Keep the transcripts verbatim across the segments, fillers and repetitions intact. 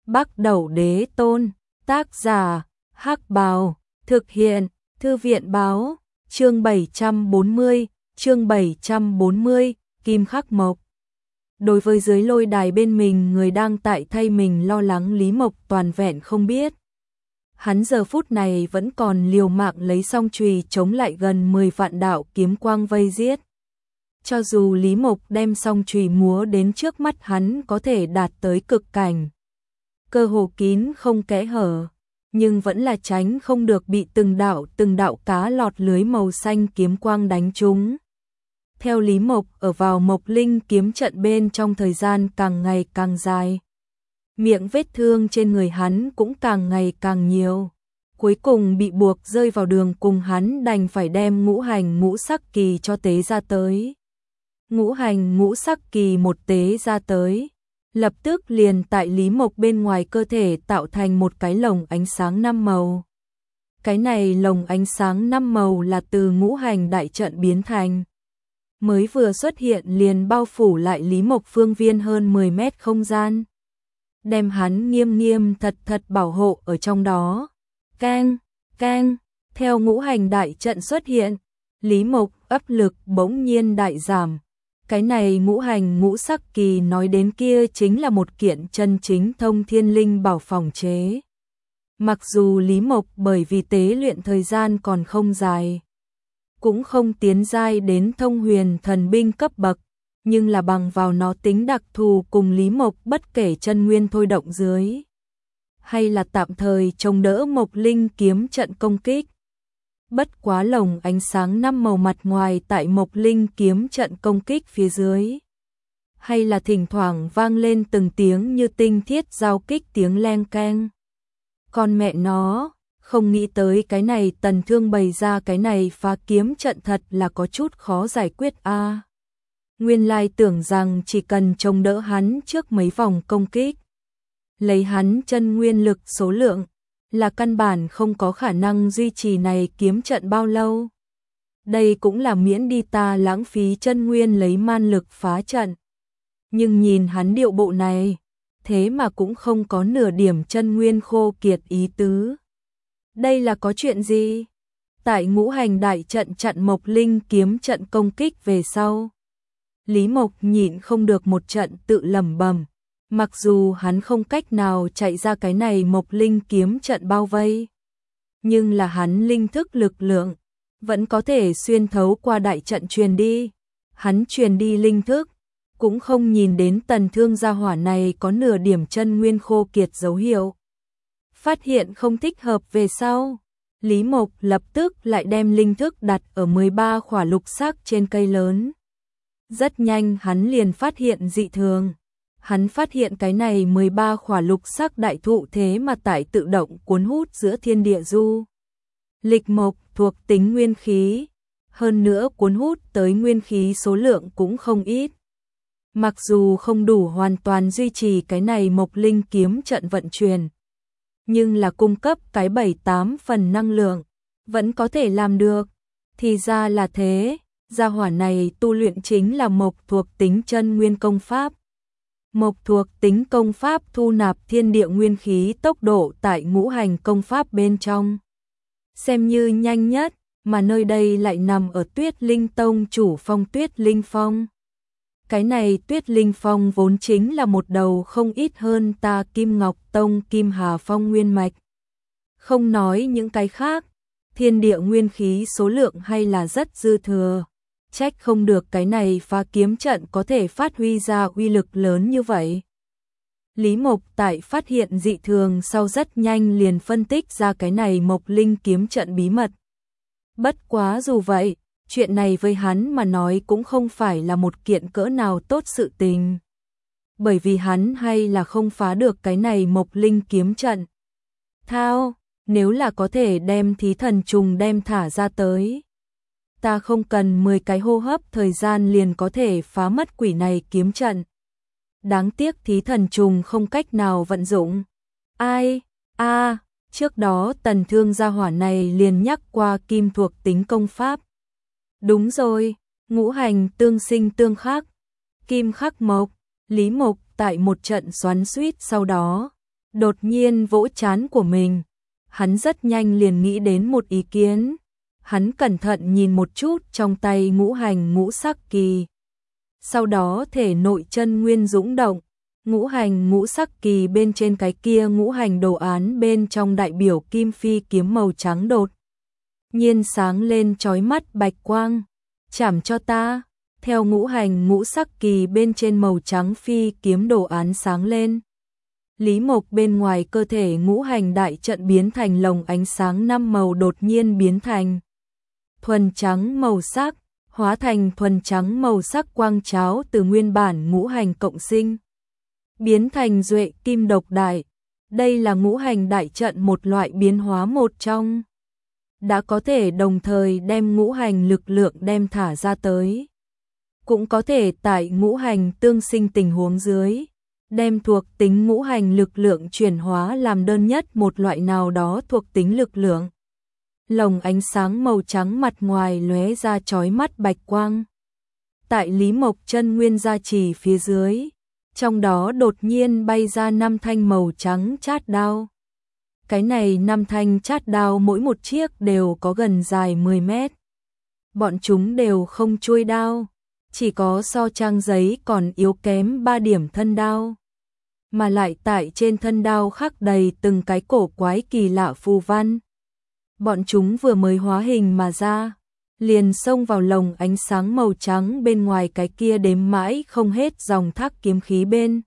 Bắc Đẩu Đế Tôn, tác giả, Hắc Bào, thực hiện, Thư viện báo, chương bảy trăm bốn mươi, chương bảy trăm bốn mươi, Kim Khắc Mộc. Đối với dưới lôi đài bên mình người đang tại thay mình lo lắng Lý Mộc toàn vẹn không biết. Hắn giờ phút này vẫn còn liều mạng lấy song chùy chống lại gần mười vạn đạo kiếm quang vây giết. Cho dù Lý Mộc đem song chùy múa đến trước mắt hắn có thể đạt tới cực cảnh, cơ hồ kín không kẽ hở, nhưng vẫn là tránh không được bị từng đạo từng đạo cá lọt lưới màu xanh kiếm quang đánh trúng. Theo Lý Mộc ở vào Mộc Linh kiếm trận bên trong thời gian càng ngày càng dài, miệng vết thương trên người hắn cũng càng ngày càng nhiều, cuối cùng bị buộc rơi vào đường cùng, hắn đành phải đem ngũ hành ngũ sắc kỳ cho tế ra tới. Ngũ hành ngũ sắc kỳ một tế ra tới, lập tức liền tại Lý Mộc bên ngoài cơ thể tạo thành một cái lồng ánh sáng năm màu. Cái này lồng ánh sáng năm màu là từ ngũ hành đại trận biến thành. Mới vừa xuất hiện liền bao phủ lại Lý Mộc phương viên hơn mười mét không gian, đem hắn nghiêm nghiêm thật thật bảo hộ ở trong đó. Keng, keng, theo ngũ hành đại trận xuất hiện, Lý Mộc áp lực bỗng nhiên đại giảm. Cái này ngũ hành ngũ sắc kỳ nói đến kia chính là một kiện chân chính thông thiên linh bảo phòng chế. Mặc dù Lý Mộc bởi vì tế luyện thời gian còn không dài, cũng không tiến giai đến thông huyền thần binh cấp bậc, nhưng là bằng vào nó tính đặc thù cùng Lý Mộc bất kể chân nguyên thôi động dưới, hay là tạm thời chống đỡ Mộc Linh kiếm trận công kích. Bất quá lồng ánh sáng năm màu mặt ngoài tại Mộc Linh kiếm trận công kích phía dưới, hay là thỉnh thoảng vang lên từng tiếng như tinh thiết giao kích tiếng leng keng. Con mẹ nó, không nghĩ tới cái này Tần Thương bày ra cái này phá kiếm trận thật là có chút khó giải quyết a. À, nguyên lai tưởng rằng chỉ cần chống đỡ hắn trước mấy vòng công kích, lấy hắn chân nguyên lực số lượng, là căn bản không có khả năng duy trì này kiếm trận bao lâu. Đây cũng là miễn đi ta lãng phí chân nguyên lấy man lực phá trận. Nhưng nhìn hắn điệu bộ này, thế mà cũng không có nửa điểm chân nguyên khô kiệt ý tứ. Đây là có chuyện gì? Tại ngũ hành đại trận chặn Mộc Linh kiếm trận công kích về sau, Lý Mộc nhịn không được một trận tự lẩm bẩm. Mặc dù hắn không cách nào chạy ra cái này Mộc Linh kiếm trận bao vây, nhưng là hắn linh thức lực lượng vẫn có thể xuyên thấu qua đại trận truyền đi. Hắn truyền đi linh thức, cũng không nhìn đến Tần Thương gia hỏa này có nửa điểm chân nguyên khô kiệt dấu hiệu. Phát hiện không thích hợp về sau, Lý Mộc lập tức lại đem linh thức đặt ở mười ba khỏa lục sắc trên cây lớn. Rất nhanh hắn liền phát hiện dị thường. Hắn phát hiện cái này mười ba khỏa lục sắc đại thụ thế mà tại tự động cuốn hút giữa thiên địa du. Lịch mộc thuộc tính nguyên khí, hơn nữa cuốn hút tới nguyên khí số lượng cũng không ít. Mặc dù không đủ hoàn toàn duy trì cái này Mộc Linh kiếm trận vận chuyển, nhưng là cung cấp cái bảy tám phần năng lượng, vẫn có thể làm được. Thì ra là thế, gia hỏa này tu luyện chính là mộc thuộc tính chân nguyên công pháp. Mộc thuộc tính công pháp thu nạp thiên địa nguyên khí tốc độ tại ngũ hành công pháp bên trong, xem như nhanh nhất, mà nơi đây lại nằm ở Tuyết Linh Tông chủ phong Tuyết Linh Phong. Cái này Tuyết Linh Phong vốn chính là một đầu không ít hơn ta Kim Ngọc Tông Kim Hà Phong nguyên mạch. Không nói những cái khác, thiên địa nguyên khí số lượng hay là rất dư thừa. Trách không được cái này phá kiếm trận có thể phát huy ra uy lực lớn như vậy. Lý Mộc tại phát hiện dị thường sau rất nhanh liền phân tích ra cái này Mộc Linh kiếm trận bí mật. Bất quá dù vậy, chuyện này với hắn mà nói cũng không phải là một kiện cỡ nào tốt sự tình. Bởi vì hắn hay là không phá được cái này Mộc Linh kiếm trận. Thao, nếu là có thể đem thí thần trùng đem thả ra tới, ta không cần mười cái hô hấp thời gian liền có thể phá mất quỷ này kiếm trận. Đáng tiếc thí thần trùng không cách nào vận dụng. Ai? A, à, trước đó Tần Thương gia hỏa này liền nhắc qua kim thuộc tính công pháp. Đúng rồi, ngũ hành tương sinh tương khắc, kim khắc mộc. Lý Mộc tại một trận xoắn xuýt sau đó, Đột nhiên vỗ trán của mình, hắn rất nhanh liền nghĩ đến một ý kiến. Hắn cẩn thận nhìn một chút trong tay ngũ hành ngũ sắc kỳ. Sau đó thể nội chân nguyên dũng động, ngũ hành ngũ sắc kỳ bên trên cái kia ngũ hành đồ án bên trong đại biểu kim phi kiếm màu trắng đột nhiên sáng lên chói mắt bạch quang. Chảm cho ta. Theo ngũ hành ngũ sắc kỳ bên trên màu trắng phi kiếm đồ án sáng lên, Lý Mộc bên ngoài cơ thể ngũ hành đại trận biến thành lồng ánh sáng năm màu đột nhiên biến thành thuần trắng màu sắc, hóa thành thuần trắng màu sắc quang cháo từ nguyên bản ngũ hành cộng sinh, biến thành duệ kim độc đại. Đây là ngũ hành đại trận một loại biến hóa một trong. Đã có thể đồng thời đem ngũ hành lực lượng đem thả ra tới. Cũng có thể tại ngũ hành tương sinh tình huống dưới, đem thuộc tính ngũ hành lực lượng chuyển hóa làm đơn nhất một loại nào đó thuộc tính lực lượng. Lồng ánh sáng màu trắng mặt ngoài lóe ra chói mắt bạch quang. Tại Lý Mộc chân nguyên gia trì phía dưới, trong đó đột nhiên bay ra năm thanh màu trắng chát đao. Cái này năm thanh chát đao mỗi một chiếc đều có gần dài mười mét. Bọn chúng đều không chuôi đao, chỉ có so trang giấy còn yếu kém ba điểm thân đao. Mà lại tại trên thân đao khắc đầy từng cái cổ quái kỳ lạ phù văn. Bọn chúng vừa mới hóa hình mà ra, liền xông vào lồng ánh sáng màu trắng bên ngoài cái kia đếm mãi không hết dòng thác kiếm khí bên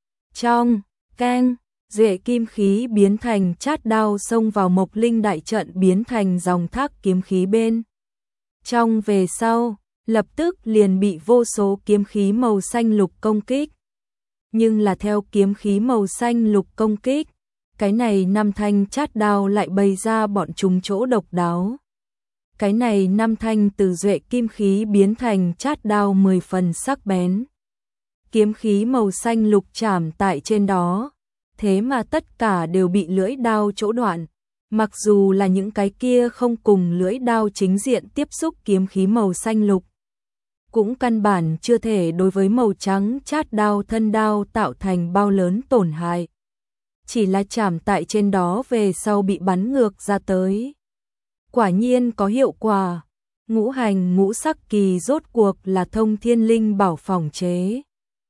trong. Keng, duệ kim khí biến thành chát đao xông vào Mộc Linh đại trận biến thành dòng thác kiếm khí bên trong về sau, lập tức liền bị vô số kiếm khí màu xanh lục công kích. Nhưng là theo kiếm khí màu xanh lục công kích, cái này năm thanh chát đao lại bày ra bọn chúng chỗ độc đáo. Cái này năm thanh từ duệ kim khí biến thành chát đao mười phần sắc bén. Kiếm khí màu xanh lục chạm tại trên đó, thế mà tất cả đều bị lưỡi đao chỗ đoạn. Mặc dù là những cái kia không cùng lưỡi đao chính diện tiếp xúc kiếm khí màu xanh lục, cũng căn bản chưa thể đối với màu trắng chát đao thân đao tạo thành bao lớn tổn hại. Chỉ là chạm tại trên đó về sau bị bắn ngược ra tới. Quả nhiên có hiệu quả. Ngũ hành ngũ sắc kỳ rốt cuộc là thông thiên linh bảo phỏng chế.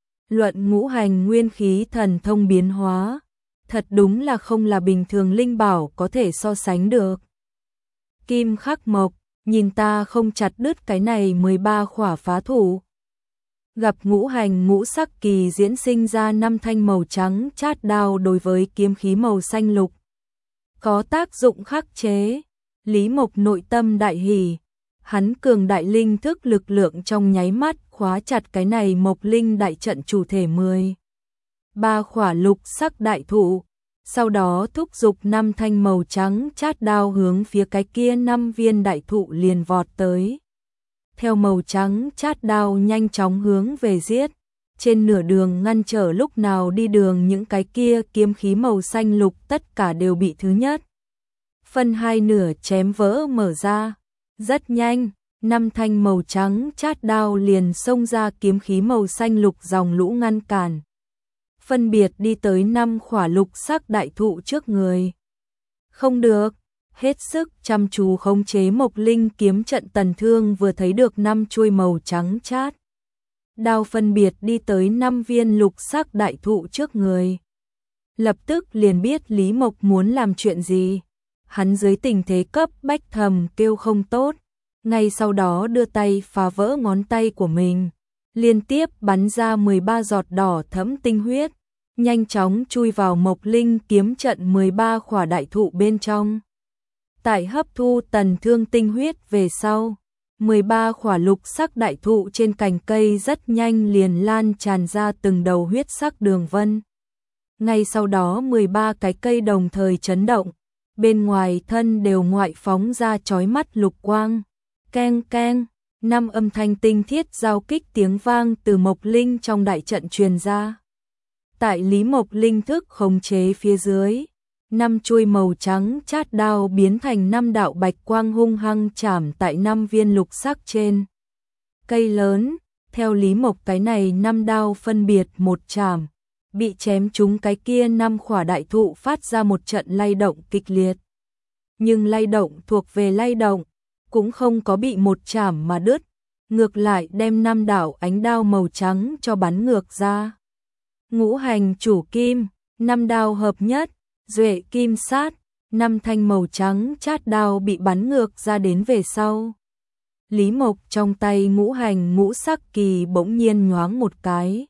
Luận ngũ hành nguyên khí thần thông biến hóa, thật đúng là không là bình thường linh bảo có thể so sánh được. Kim Khắc Mộc, nhìn ta không chặt đứt cái này mười ba khỏa phá thủ. Gặp ngũ hành ngũ sắc kỳ diễn sinh ra năm thanh màu trắng chát đao đối với kiếm khí màu xanh lục, có tác dụng khắc chế. Lý Mộc nội tâm đại hỉ, hắn cường đại linh thức lực lượng trong nháy mắt khóa chặt cái này Mộc Linh đại trận chủ thể mười ba khỏa lục sắc đại thụ, sau đó thúc giục năm thanh màu trắng chát đao hướng phía cái kia năm viên đại thụ liền vọt tới. Theo màu trắng chát đao nhanh chóng hướng về giết, trên nửa đường ngăn trở lúc nào đi đường những cái kia kiếm khí màu xanh lục tất cả đều bị thứ nhất phân hai nửa chém vỡ mở ra. Rất nhanh, năm thanh màu trắng chát đao liền xông ra kiếm khí màu xanh lục dòng lũ ngăn cản, phân biệt đi tới năm khỏa lục sắc đại thụ trước người. Không được, hết sức chăm chú khống chế Mộc Linh kiếm trận Tần Thương vừa thấy được năm chuôi màu trắng chát đao phân biệt đi tới năm viên lục sắc đại thụ trước người. Lập tức liền biết Lý Mộc muốn làm chuyện gì. Hắn dưới tình thế cấp bách thầm kêu không tốt, ngay sau đó đưa tay phá vỡ ngón tay của mình, liên tiếp bắn ra mười ba giọt đỏ thẫm tinh huyết, nhanh chóng chui vào Mộc Linh kiếm trận mười ba khỏa đại thụ bên trong. Tại hấp thu Tần Thương tinh huyết về sau, mười ba khỏa lục sắc đại thụ trên cành cây rất nhanh liền lan tràn ra từng đầu huyết sắc đường vân. Ngay sau đó mười ba cái cây đồng thời chấn động, bên ngoài thân đều ngoại phóng ra chói mắt lục quang. Keng keng, năm âm thanh tinh thiết giao kích tiếng vang từ Mộc Linh trong đại trận truyền ra. Tại Lý Mộc linh thức khống chế phía dưới, năm chuôi màu trắng chát đao biến thành năm đạo bạch quang hung hăng chạm tại năm viên lục sắc trên cây lớn. Theo Lý Mộc cái này năm đao phân biệt một chạm, bị chém trúng cái kia năm khỏa đại thụ phát ra một trận lay động kịch liệt. Nhưng lay động thuộc về lay động, cũng không có bị một chảm mà đứt, ngược lại đem năm đạo ánh đao màu trắng cho bắn ngược ra. Ngũ hành chủ kim, năm đao hợp nhất, duệ kim sát, năm thanh màu trắng chát đao bị bắn ngược ra đến về sau. Lý Mộc trong tay ngũ hành ngũ sắc kỳ bỗng nhiên nhoáng một cái.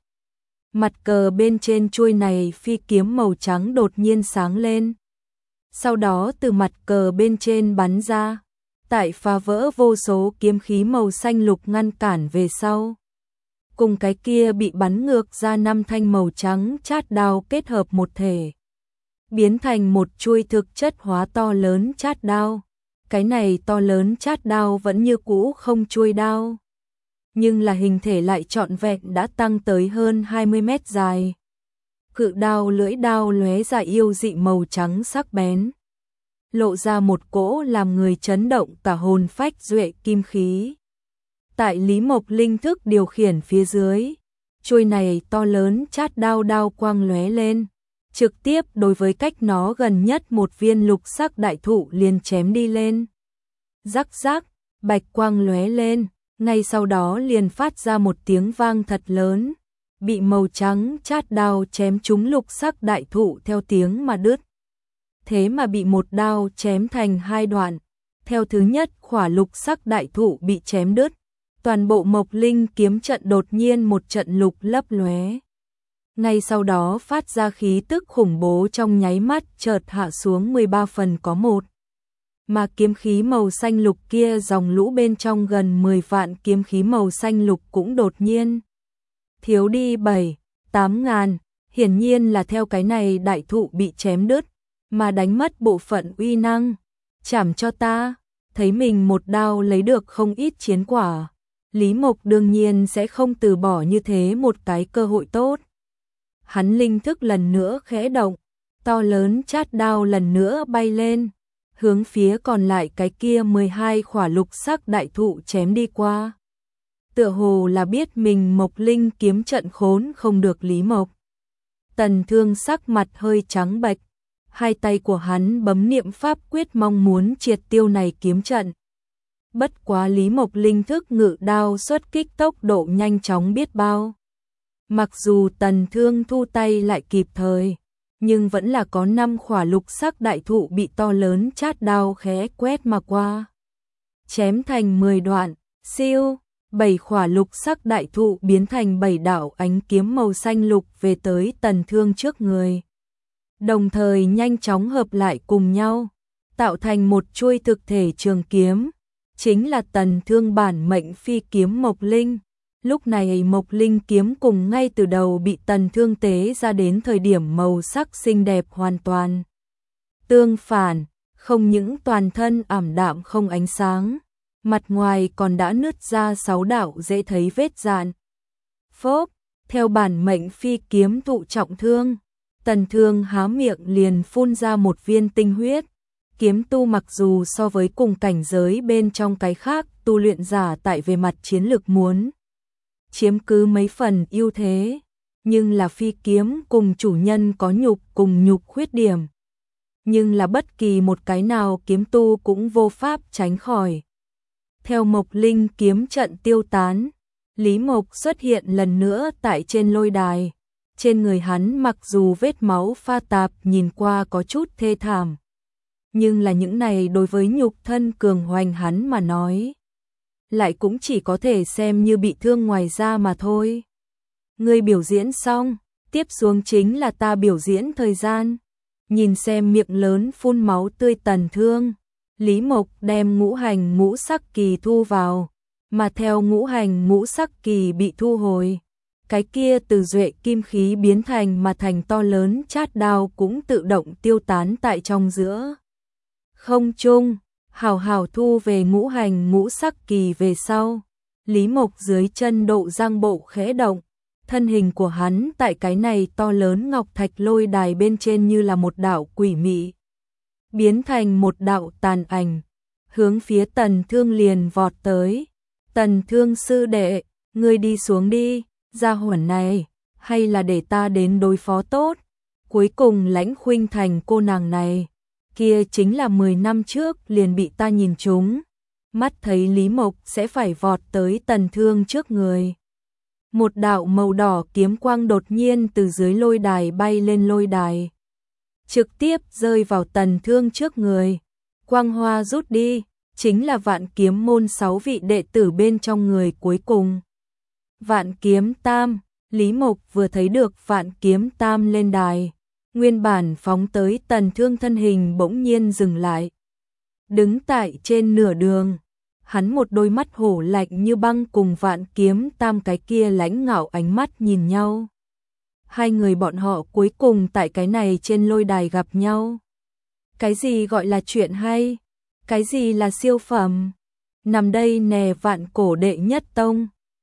Mặt cờ bên trên chuôi này phi kiếm màu trắng đột nhiên sáng lên. Sau đó từ mặt cờ bên trên bắn ra, tại phá vỡ vô số kiếm khí màu xanh lục ngăn cản về sau. Cùng cái kia bị bắn ngược ra năm thanh màu trắng chát đao kết hợp một thể, biến thành một chuôi thực chất hóa to lớn chát đao. Cái này to lớn chát đao vẫn như cũ không chuôi đao, nhưng là hình thể lại trọn vẹn đã tăng tới hơn hai mươi mét dài. Cự đao lưỡi đao lóe ra yêu dị màu trắng sắc bén, lộ ra một cỗ làm người chấn động cả hồn phách duệ kim khí. Tại Lý Mộc linh thức điều khiển phía dưới, chuôi này to lớn chát đao đao quang lóe lên, trực tiếp đối với cách nó gần nhất một viên lục sắc đại thụ liền chém đi lên. Rắc rắc, bạch quang lóe lên, ngay sau đó liền phát ra một tiếng vang thật lớn, bị màu trắng chát đao chém trúng lục sắc đại thụ theo tiếng mà đứt. Thế mà bị một đao chém thành hai đoạn, theo thứ nhất khỏa lục sắc đại thụ bị chém đứt, toàn bộ Mộc Linh kiếm trận đột nhiên một trận lục lấp lóe. Ngay sau đó phát ra khí tức khủng bố trong nháy mắt chợt hạ xuống mười ba phần có một. Mà kiếm khí màu xanh lục kia dòng lũ bên trong gần mười vạn kiếm khí màu xanh lục cũng đột nhiên thiếu đi bảy, tám ngàn, hiển nhiên là theo cái này đại thụ bị chém đứt, mà đánh mất bộ phận uy năng. Chảm cho ta, thấy mình một đao lấy được không ít chiến quả, Lý Mộc đương nhiên sẽ không từ bỏ như thế một cái cơ hội tốt. Hắn linh thức lần nữa khẽ động, to lớn chát đao lần nữa bay lên, hướng phía còn lại cái kia mười hai khỏa lục sắc đại thụ chém đi qua. Tựa hồ là biết mình Mộc Linh kiếm trận khốn không được Lý Mộc. Tần Thương sắc mặt hơi trắng bệch, hai tay của hắn bấm niệm pháp quyết mong muốn triệt tiêu này kiếm trận. Bất quá Lý Mộc linh thức ngự đao xuất kích tốc độ nhanh chóng biết bao. Mặc dù Tần Thương thu tay lại kịp thời, nhưng vẫn là có năm khỏa lục sắc đại thụ bị to lớn chát đao khẽ quét mà qua. Chém thành mười đoạn, siêu, bảy khỏa lục sắc đại thụ biến thành bảy đạo ánh kiếm màu xanh lục về tới Tần Thương trước người. Đồng thời nhanh chóng hợp lại cùng nhau, tạo thành một chuôi thực thể trường kiếm, chính là Tần Thương bản mệnh phi kiếm Mộc Linh. Lúc này Mộc Linh kiếm cùng ngay từ đầu bị Tần Thương tế ra đến thời điểm màu sắc xinh đẹp hoàn toàn tương phản, không những toàn thân ảm đạm không ánh sáng, mặt ngoài còn đã nứt ra sáu đạo dễ thấy vết dạn. Phốp, theo bản mệnh phi kiếm thụ trọng thương, Tần Thương há miệng liền phun ra một viên tinh huyết. Kiếm tu mặc dù so với cùng cảnh giới bên trong cái khác tu luyện giả tại về mặt chiến lược muốn chiếm cứ mấy phần ưu thế, nhưng là phi kiếm cùng chủ nhân có nhục cùng nhục khuyết điểm, nhưng là bất kỳ một cái nào kiếm tu cũng vô pháp tránh khỏi. Theo Mộc Linh kiếm trận tiêu tán, Lý Mộc xuất hiện lần nữa tại trên lôi đài. Trên người hắn mặc dù vết máu pha tạp nhìn qua có chút thê thảm, nhưng là những này đối với nhục thân cường hoành hắn mà nói, lại cũng chỉ có thể xem như bị thương ngoài da mà thôi. Ngươi biểu diễn xong, tiếp xuống chính là ta biểu diễn thời gian. Nhìn xem miệng lớn phun máu tươi Tần Thương, Lý Mộc đem ngũ hành ngũ sắc kỳ thu vào, mà theo ngũ hành ngũ sắc kỳ bị thu hồi, cái kia từ duệ kim khí biến thành mà thành to lớn chát đao cũng tự động tiêu tán tại trong giữa không trung. Hào hào thu về ngũ hành ngũ sắc kỳ về sau, Lý Mộc dưới chân độ giang bộ khẽ động, thân hình của hắn tại cái này to lớn ngọc thạch lôi đài bên trên như là một đạo quỷ mị, biến thành một đạo tàn ảnh, hướng phía Tần Thương liền vọt tới. Tần Thương sư đệ, ngươi đi xuống đi, gia hỏa này, hay là để ta đến đối phó tốt. Cuối cùng Lãnh Khuynh Thành cô nàng này, kia chính là mười năm trước liền bị ta nhìn trúng. Mắt thấy Lý Mộc sẽ phải vọt tới Tần Thương trước người. Một đạo màu đỏ kiếm quang đột nhiên từ dưới lôi đài bay lên lôi đài, trực tiếp rơi vào Tần Thương trước người. Quang hoa rút đi, chính là Vạn Kiếm môn sáu vị đệ tử bên trong người cuối cùng. Vạn Kiếm Tam, Lý Mộc vừa thấy được Vạn Kiếm Tam lên đài, nguyên bản phóng tới Tần Thương thân hình bỗng nhiên dừng lại. Đứng tại trên nửa đường, hắn một đôi mắt hổ lạnh như băng cùng Vạn Kiếm Tam cái kia lãnh ngạo ánh mắt nhìn nhau. Hai người bọn họ cuối cùng tại cái này trên lôi đài gặp nhau. Cái gì gọi là chuyện hay? Cái gì là siêu phẩm? Nằm đây nè Vạn Cổ đệ nhất tông.